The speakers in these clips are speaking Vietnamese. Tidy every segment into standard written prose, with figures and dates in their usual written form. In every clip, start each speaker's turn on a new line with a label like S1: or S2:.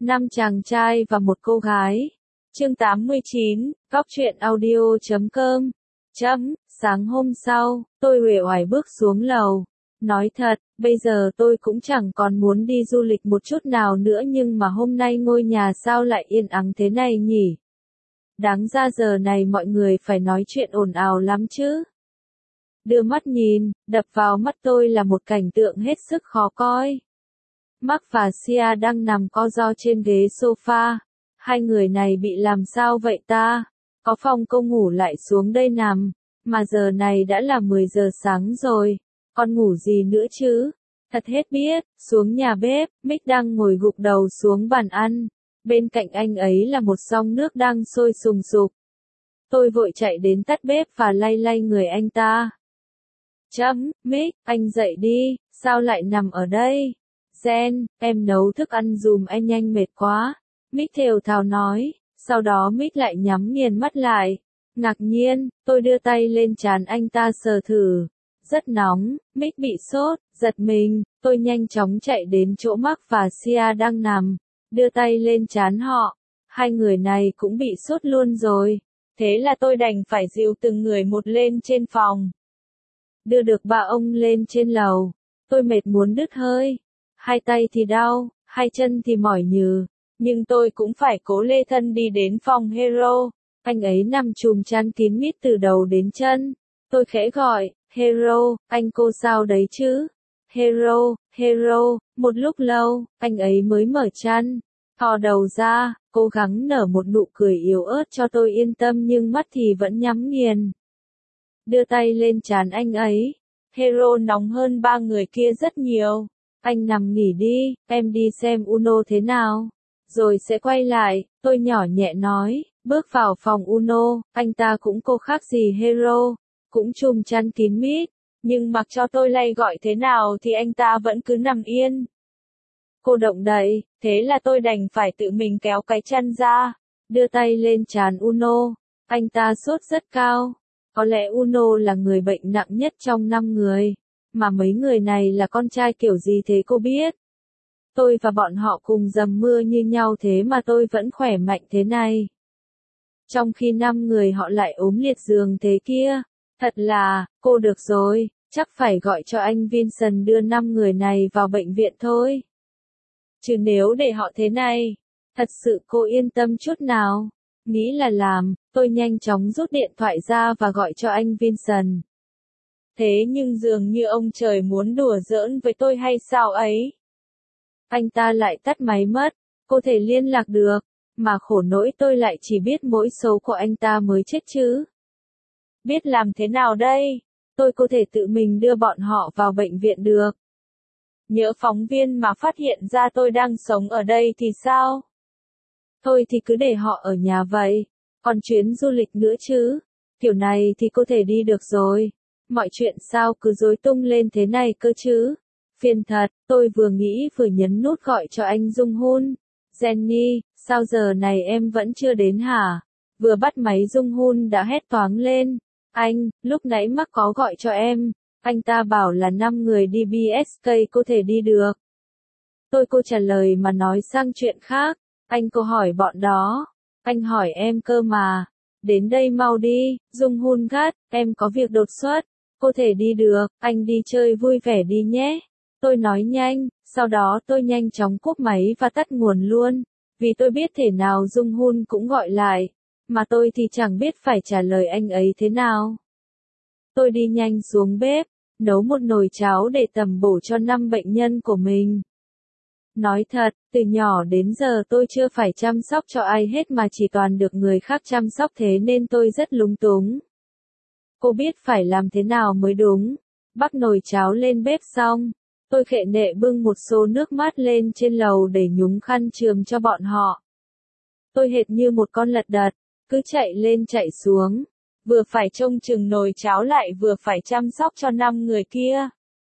S1: 5 chàng trai và một cô gái. Chương 89, Góc truyện audio.com. Sáng hôm sau, tôi uể oải bước xuống lầu. Nói thật, bây giờ tôi cũng chẳng còn muốn đi du lịch một chút nào nữa, nhưng mà hôm nay ngôi nhà sao lại yên ắng thế này nhỉ? Đáng ra giờ này mọi người phải nói chuyện ồn ào lắm chứ. Đưa mắt nhìn, đập vào mắt tôi là một cảnh tượng hết sức khó coi. Mark và Sia đang nằm co ro trên ghế sofa. Hai người này bị làm sao vậy ta? Có phòng cô ngủ lại xuống đây nằm, mà giờ này đã là 10 giờ sáng rồi, còn ngủ gì nữa chứ? Thật hết biết. Xuống nhà bếp, Mick đang ngồi gục đầu xuống bàn ăn. Bên cạnh anh ấy là một xông nước đang sôi sùng sục. Tôi vội chạy đến tắt bếp và lay lay người anh ta. Mick, anh dậy đi, sao lại nằm ở đây? Jen, em nấu thức ăn giùm anh nhanh, mệt quá. Mick thều thào nói, sau đó Mick lại nhắm nghiền mắt lại. Ngạc nhiên, tôi đưa tay lên trán anh ta sờ thử. Rất nóng. Mick bị sốt, giật mình, tôi nhanh chóng chạy đến chỗ Mark và Sia đang nằm, đưa tay lên trán họ. Hai người này cũng bị sốt luôn rồi. Thế là tôi đành phải dìu từng người một lên trên phòng. Đưa được ba ông lên trên lầu, tôi mệt muốn đứt hơi. Hai tay thì đau, hai chân thì mỏi nhừ, nhưng tôi cũng phải cố lê thân đi đến phòng Hero. Anh ấy nằm chùm chăn kín mít từ đầu đến chân. Tôi khẽ gọi, Hero, anh cô sao đấy chứ? Hero, một lúc lâu, anh ấy mới mở chăn, thò đầu ra, cố gắng nở một nụ cười yếu ớt cho tôi yên tâm, nhưng mắt thì vẫn nhắm nghiền. Đưa tay lên trán anh ấy. Hero nóng hơn ba người kia rất nhiều. Anh nằm nghỉ đi, em đi xem Uno thế nào, rồi sẽ quay lại, tôi nhỏ nhẹ nói. Bước vào phòng Uno, anh ta cũng cô khác gì Hero, cũng chùm chăn kín mít, nhưng mặc cho tôi lay gọi thế nào thì anh ta vẫn cứ nằm yên. Cô động đậy, thế là tôi đành phải tự mình kéo cái chân ra, đưa tay lên trán Uno. Anh ta sốt rất cao. Có lẽ Uno là người bệnh nặng nhất trong 5 người, mà mấy người này là con trai kiểu gì thế cô biết? Tôi và bọn họ cùng dầm mưa như nhau thế mà tôi vẫn khỏe mạnh thế này. Trong khi 5 người họ lại ốm liệt giường thế kia. Thật là, cô được rồi, chắc phải gọi cho anh Vincent đưa 5 người này vào bệnh viện thôi. Chứ nếu để họ thế này, thật sự cô yên tâm chút nào. Nghĩ là làm, tôi nhanh chóng rút điện thoại ra và gọi cho anh Vincent. Thế nhưng dường như ông trời muốn đùa giỡn với tôi hay sao ấy. Anh ta lại tắt máy mất, cô thể liên lạc được, mà khổ nỗi tôi lại chỉ biết mỗi số của anh ta mới chết chứ. Biết làm thế nào đây? Tôi có thể tự mình đưa bọn họ vào bệnh viện được. Nhỡ phóng viên mà phát hiện ra tôi đang sống ở đây thì sao? Thôi thì cứ để họ ở nhà vậy. Còn chuyến du lịch nữa chứ? Kiểu này thì cô thể đi được rồi. Mọi chuyện sao cứ rối tung lên thế này cơ chứ? Phiền thật, tôi vừa nghĩ vừa nhấn nút gọi cho anh Dung Hun. Jenny, sao giờ này em vẫn chưa đến hả? Vừa bắt máy Dung Hun đã hét toáng lên. Anh, lúc nãy Mark có gọi cho em. Anh ta bảo là 5 người đi BSK có thể đi được. Cô trả lời mà nói sang chuyện khác. Anh cô hỏi bọn đó. Anh hỏi em cơ mà. Đến đây mau đi, Dung Hun gắt, em có việc đột xuất. Cô thể đi được, anh đi chơi vui vẻ đi nhé. Tôi nói nhanh, sau đó tôi nhanh chóng cúp máy và tắt nguồn luôn. Vì tôi biết thể nào Dung Hun cũng gọi lại. Mà tôi thì chẳng biết phải trả lời anh ấy thế nào. Tôi đi nhanh xuống bếp, nấu một nồi cháo để tầm bổ cho 5 bệnh nhân của mình. Nói thật, từ nhỏ đến giờ tôi chưa phải chăm sóc cho ai hết mà chỉ toàn được người khác chăm sóc, thế nên tôi rất lúng túng. Cô biết phải làm thế nào mới đúng. Bắc nồi cháo lên bếp xong, tôi khệ nệ bưng một xô nước mát lên trên lầu để nhúng khăn chườm cho bọn họ. Tôi hệt như một con lật đật, cứ chạy lên chạy xuống, vừa phải trông chừng nồi cháo lại vừa phải chăm sóc cho 5 người kia.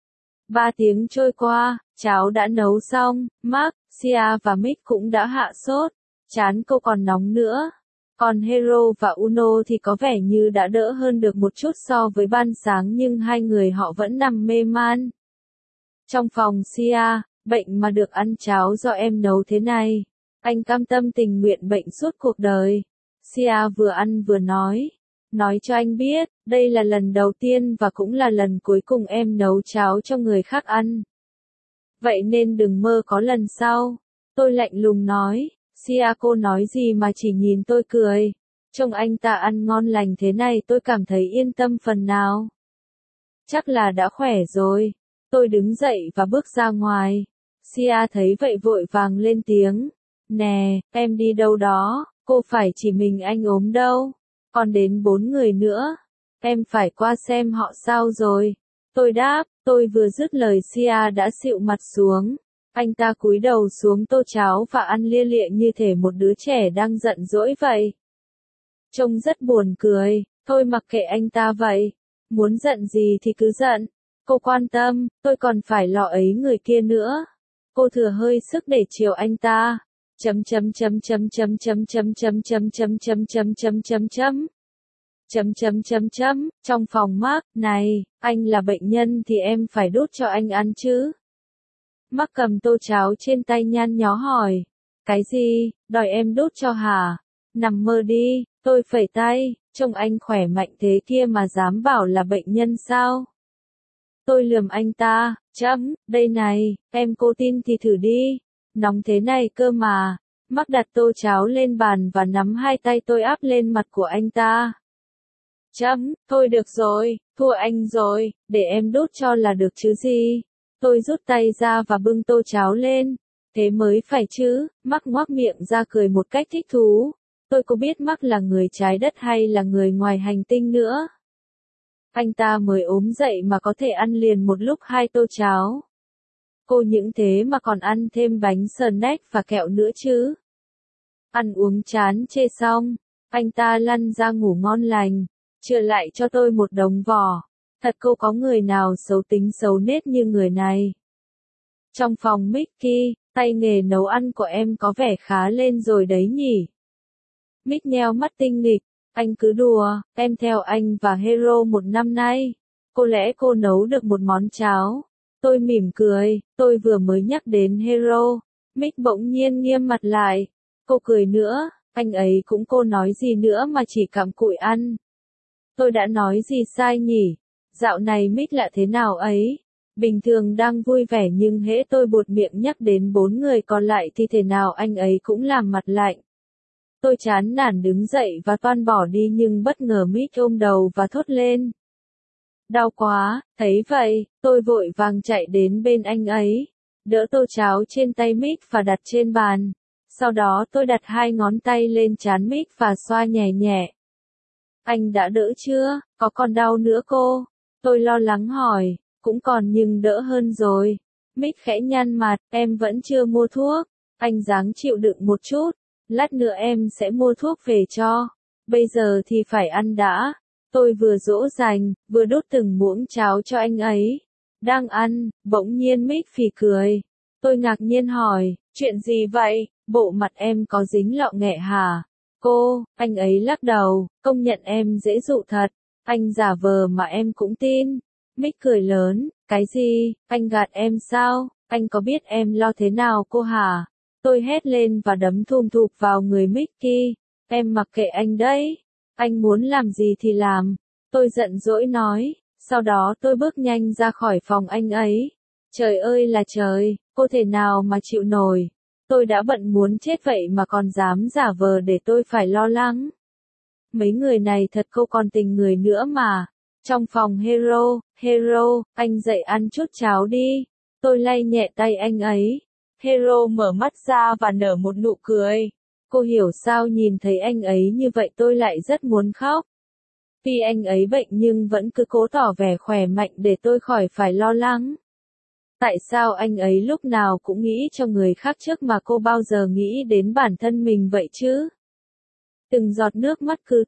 S1: 3 tiếng trôi qua, cháo đã nấu xong, Mark, Sia và Mick cũng đã hạ sốt, trán cô còn nóng nữa. Còn Hero và Uno thì có vẻ như đã đỡ hơn được một chút so với ban sáng, nhưng hai người họ vẫn nằm mê man. Trong phòng Sia, bệnh mà được ăn cháo do em nấu thế này. Anh cam tâm tình nguyện bệnh suốt cuộc đời. Sia vừa ăn vừa nói. Nói cho anh biết, đây là lần đầu tiên và cũng là lần cuối cùng em nấu cháo cho người khác ăn. Vậy nên đừng mơ có lần sau. Tôi lạnh lùng nói. Sia cô nói gì mà chỉ nhìn tôi cười. Trông anh ta ăn ngon lành thế này tôi cảm thấy yên tâm phần nào. Chắc là đã khỏe rồi. Tôi đứng dậy và bước ra ngoài. Sia thấy vậy vội vàng lên tiếng. Nè, em đi đâu đó, cô phải chỉ mình anh ốm đâu. Còn đến 4 người nữa. Em phải qua xem họ sao rồi. Tôi đáp, tôi vừa dứt lời Sia đã xịu mặt xuống. Anh ta cúi đầu xuống tô cháo và ăn lia lịa như thể một đứa trẻ đang giận dỗi vậy. Trông rất buồn cười, thôi mặc kệ anh ta vậy. Muốn giận gì thì cứ giận. Cô quan tâm, tôi còn phải lọ ấy người kia nữa. Cô thừa hơi sức để chiều anh ta. Chấm chấm chấm chấm chấm chấm chấm chấm chấm chấm chấm chấm chấm chấm chấm. Chấm chấm chấm chấm, trong phòng Mark, này, anh là bệnh nhân thì em phải đút cho anh ăn chứ. Mark cầm tô cháo trên tay nhăn nhó hỏi. Cái gì, đòi em đút cho hả? Nằm mơ đi, tôi phẩy tay, trông anh khỏe mạnh thế kia mà dám bảo là bệnh nhân sao? Tôi lườm anh ta, đây này, em cô tin thì thử đi. Nóng thế này cơ mà. Mark đặt tô cháo lên bàn và nắm hai tay tôi áp lên mặt của anh ta. Thôi được rồi, thua anh rồi, để em đút cho là được chứ gì. Tôi rút tay ra và bưng tô cháo lên. Thế mới phải chứ, Mark ngoác miệng ra cười một cách thích thú. Tôi có biết Mark là người trái đất hay là người ngoài hành tinh nữa. Anh ta mới ốm dậy mà có thể ăn liền một lúc 2 tô cháo. Cô những thế mà còn ăn thêm bánh snack và kẹo nữa chứ. Ăn uống chán chê xong, anh ta lăn ra ngủ ngon lành, chừa lại cho tôi một đống vỏ. Thật cô có người nào xấu tính xấu nết như người này. Trong phòng Mickey, tay nghề nấu ăn của em có vẻ khá lên rồi đấy nhỉ. Mick nheo mắt tinh nghịch, anh cứ đùa, em theo anh và Hero 1 năm nay. Có lẽ cô nấu được một món cháo. Tôi mỉm cười, tôi vừa mới nhắc đến Hero. Mick bỗng nhiên nghiêm mặt lại. Cô cười nữa, anh ấy cũng cô nói gì nữa mà chỉ cặm cụi ăn. Tôi đã nói gì sai nhỉ? Dạo này Mick lạ thế nào ấy? Bình thường đang vui vẻ nhưng hễ tôi buột miệng nhắc đến 4 người còn lại thì thế nào anh ấy cũng làm mặt lạnh. Tôi chán nản đứng dậy và toan bỏ đi nhưng bất ngờ Mick ôm đầu và thốt lên. Đau quá, thấy vậy, tôi vội vàng chạy đến bên anh ấy, đỡ tô cháo trên tay Mick và đặt trên bàn. Sau đó tôi đặt 2 ngón tay lên trán Mick và xoa nhẹ nhẹ. Anh đã đỡ chưa, có còn đau nữa cô? Tôi lo lắng hỏi, cũng còn nhưng đỡ hơn rồi. Mick khẽ nhăn mặt, em vẫn chưa mua thuốc. Anh ráng chịu đựng một chút, lát nữa em sẽ mua thuốc về cho. Bây giờ thì phải ăn đã. Tôi vừa dỗ dành, vừa đút từng muỗng cháo cho anh ấy. Đang ăn, bỗng nhiên Mick phì cười. Tôi ngạc nhiên hỏi, chuyện gì vậy, bộ mặt em có dính lọ nghẹ hả? Cô, anh ấy lắc đầu, công nhận em dễ dụ thật. Anh giả vờ mà em cũng tin. Mick cười lớn, cái gì, anh gạt em sao, anh có biết em lo thế nào cô hả? Tôi hét lên và đấm thùm thụp vào người Mickey. Em mặc kệ anh đấy. Anh muốn làm gì thì làm. Tôi giận dỗi nói. Sau đó tôi bước nhanh ra khỏi phòng anh ấy. Trời ơi là trời, cô thể nào mà chịu nổi. Tôi đã bận muốn chết vậy mà còn dám giả vờ để tôi phải lo lắng. Mấy người này thật cô còn tình người nữa mà. Trong phòng Hero, anh dậy ăn chút cháo đi. Tôi lay nhẹ tay anh ấy. Hero mở mắt ra và nở một nụ cười. Cô hiểu sao nhìn thấy anh ấy như vậy tôi lại rất muốn khóc. Tuy anh ấy bệnh nhưng vẫn cứ cố tỏ vẻ khỏe mạnh để tôi khỏi phải lo lắng. Tại sao anh ấy lúc nào cũng nghĩ cho người khác trước mà cô bao giờ nghĩ đến bản thân mình vậy chứ? Từng giọt nước mắt cứ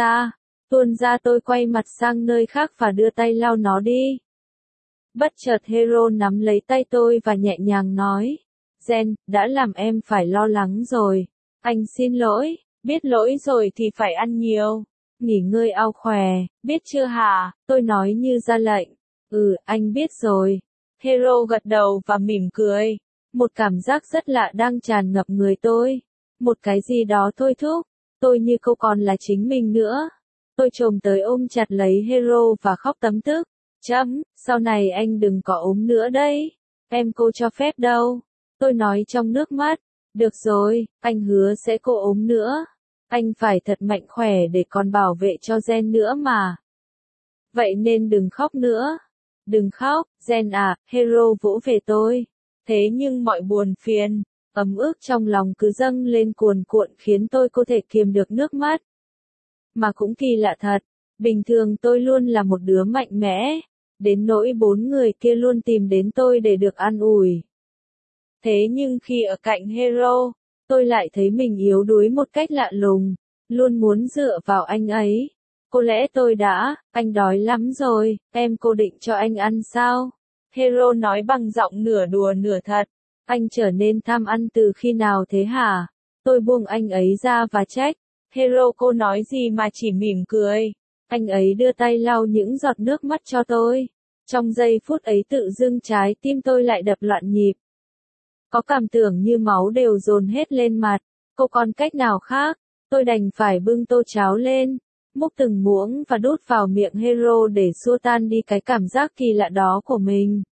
S1: tuôn ra tôi quay mặt sang nơi khác và đưa tay lau nó đi. Bất chợt Hero nắm lấy tay tôi và nhẹ nhàng nói, Jen, đã làm em phải lo lắng rồi. Anh xin lỗi, biết lỗi rồi thì phải ăn nhiều. Nghỉ ngơi ao khỏe, biết chưa hả? Tôi nói như ra lệnh. Anh biết rồi. Hero gật đầu và mỉm cười. Một cảm giác rất lạ đang tràn ngập người tôi. Một cái gì đó thôi thúc, tôi như cô còn là chính mình nữa. Tôi chồm tới ôm chặt lấy Hero và khóc tấm tức. Sau này anh đừng có ốm nữa đấy. Em cô cho phép đâu. Tôi nói trong nước mắt. Được rồi, anh hứa sẽ cô ốm nữa. Anh phải thật mạnh khỏe để còn bảo vệ cho Gen nữa mà. Vậy nên đừng khóc nữa. Đừng khóc, Gen à, Hero vỗ về tôi. Thế nhưng mọi buồn phiền, ấm ức trong lòng cứ dâng lên cuồn cuộn khiến tôi không thể kiềm được nước mắt. Mà cũng kỳ lạ thật, bình thường tôi luôn là một đứa mạnh mẽ, đến nỗi 4 người kia luôn tìm đến tôi để được an ủi. Thế nhưng khi ở cạnh Hero, tôi lại thấy mình yếu đuối một cách lạ lùng, luôn muốn dựa vào anh ấy. Có lẽ anh đói lắm rồi, em cô định cho anh ăn sao? Hero nói bằng giọng nửa đùa nửa thật. Anh trở nên tham ăn từ khi nào thế hả? Tôi buông anh ấy ra và trách. Hero cô nói gì mà chỉ mỉm cười. Anh ấy đưa tay lau những giọt nước mắt cho tôi. Trong giây phút ấy tự dưng trái tim tôi lại đập loạn nhịp. Có cảm tưởng như máu đều dồn hết lên mặt. Cô còn cách nào khác? Tôi đành phải bưng tô cháo lên, múc từng muỗng và đút vào miệng Hero để xua tan đi cái cảm giác kỳ lạ đó của mình.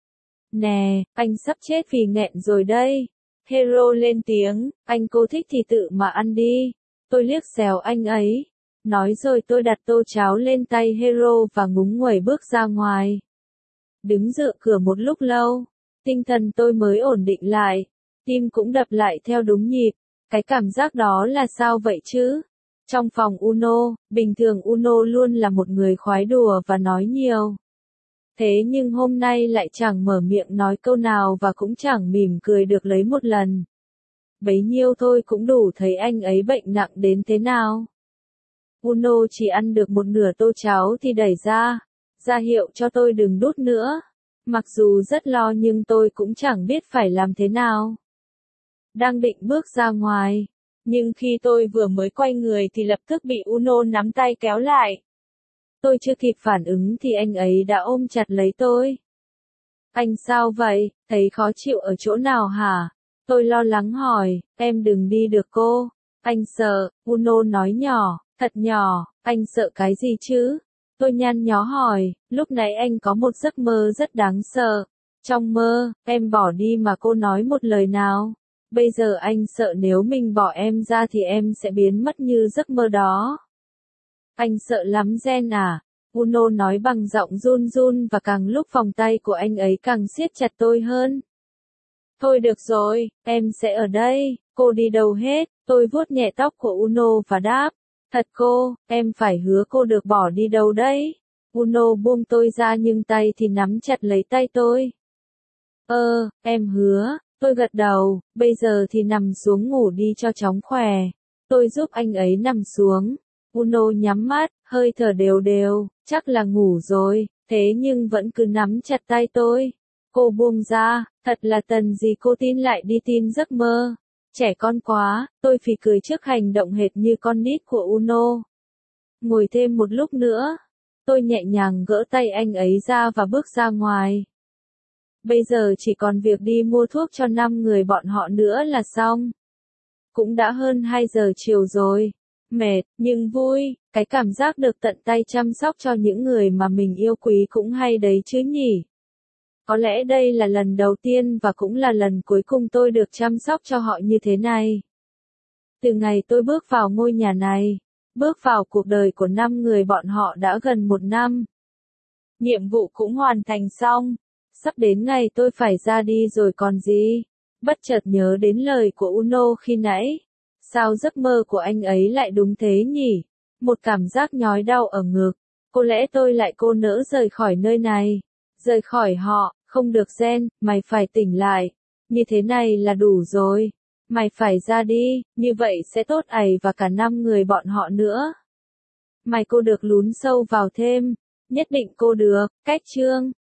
S1: Nè, anh sắp chết vì nghẹn rồi đây. Hero lên tiếng, anh cô thích thì tự mà ăn đi. Tôi liếc xéo anh ấy. Nói rồi tôi đặt tô cháo lên tay Hero và ngúng nguẩy bước ra ngoài. Đứng dựa cửa một lúc lâu, tinh thần tôi mới ổn định lại. Tim cũng đập lại theo đúng nhịp. Cái cảm giác đó là sao vậy chứ? Trong phòng Uno, bình thường Uno luôn là một người khoái đùa và nói nhiều. Thế nhưng hôm nay lại chẳng mở miệng nói câu nào và cũng chẳng mỉm cười được lấy một lần. Bấy nhiêu thôi cũng đủ thấy anh ấy bệnh nặng đến thế nào. Uno chỉ ăn được một nửa tô cháo thì đẩy ra hiệu cho tôi đừng đút nữa. Mặc dù rất lo nhưng tôi cũng chẳng biết phải làm thế nào. Đang định bước ra ngoài, nhưng khi tôi vừa mới quay người thì lập tức bị Uno nắm tay kéo lại. Tôi chưa kịp phản ứng thì anh ấy đã ôm chặt lấy tôi. Anh sao vậy, thấy khó chịu ở chỗ nào hả? Tôi lo lắng hỏi, em đừng đi được cô. Anh sợ, Uno nói nhỏ, thật nhỏ, anh sợ cái gì chứ? Tôi nhăn nhó hỏi, lúc nãy anh có một giấc mơ rất đáng sợ. Trong mơ, em bỏ đi mà cô nói một lời nào. Bây giờ anh sợ nếu mình bỏ em ra thì em sẽ biến mất như giấc mơ đó. Anh sợ lắm Gen à? Uno nói bằng giọng run run và càng lúc vòng tay của anh ấy càng siết chặt tôi hơn. Thôi được rồi, em sẽ ở đây, cô đi đâu hết? Tôi vuốt nhẹ tóc của Uno và đáp. Thật cô, em phải hứa cô được bỏ đi đâu đấy? Uno buông tôi ra nhưng tay thì nắm chặt lấy tay tôi. Em hứa. Tôi gật đầu, bây giờ thì nằm xuống ngủ đi cho chóng khỏe. Tôi giúp anh ấy nằm xuống. Uno nhắm mắt, hơi thở đều đều, chắc là ngủ rồi, thế nhưng vẫn cứ nắm chặt tay tôi. Cô buông ra, thật là tần gì cô tin lại đi tin giấc mơ. Trẻ con quá, tôi phì cười trước hành động hệt như con nít của Uno. Ngồi thêm một lúc nữa, tôi nhẹ nhàng gỡ tay anh ấy ra và bước ra ngoài. Bây giờ chỉ còn việc đi mua thuốc cho 5 người bọn họ nữa là xong. Cũng đã hơn 2 giờ chiều rồi. Mệt, nhưng vui, cái cảm giác được tận tay chăm sóc cho những người mà mình yêu quý cũng hay đấy chứ nhỉ. Có lẽ đây là lần đầu tiên và cũng là lần cuối cùng tôi được chăm sóc cho họ như thế này. Từ ngày tôi bước vào ngôi nhà này, bước vào cuộc đời của 5 người bọn họ đã gần 1 năm. Nhiệm vụ cũng hoàn thành xong. Sắp đến ngày tôi phải ra đi rồi còn gì. Bất chợt nhớ đến lời của Uno khi nãy. Sao giấc mơ của anh ấy lại đúng thế nhỉ? Một cảm giác nhói đau ở ngực. Có lẽ tôi lại cô nỡ rời khỏi nơi này. Rời khỏi họ, không được Gen, mày phải tỉnh lại. Như thế này là đủ rồi. Mày phải ra đi, như vậy sẽ tốt và cả 5 người bọn họ nữa. Mày cô được lún sâu vào thêm. Nhất định cô được, cách chương.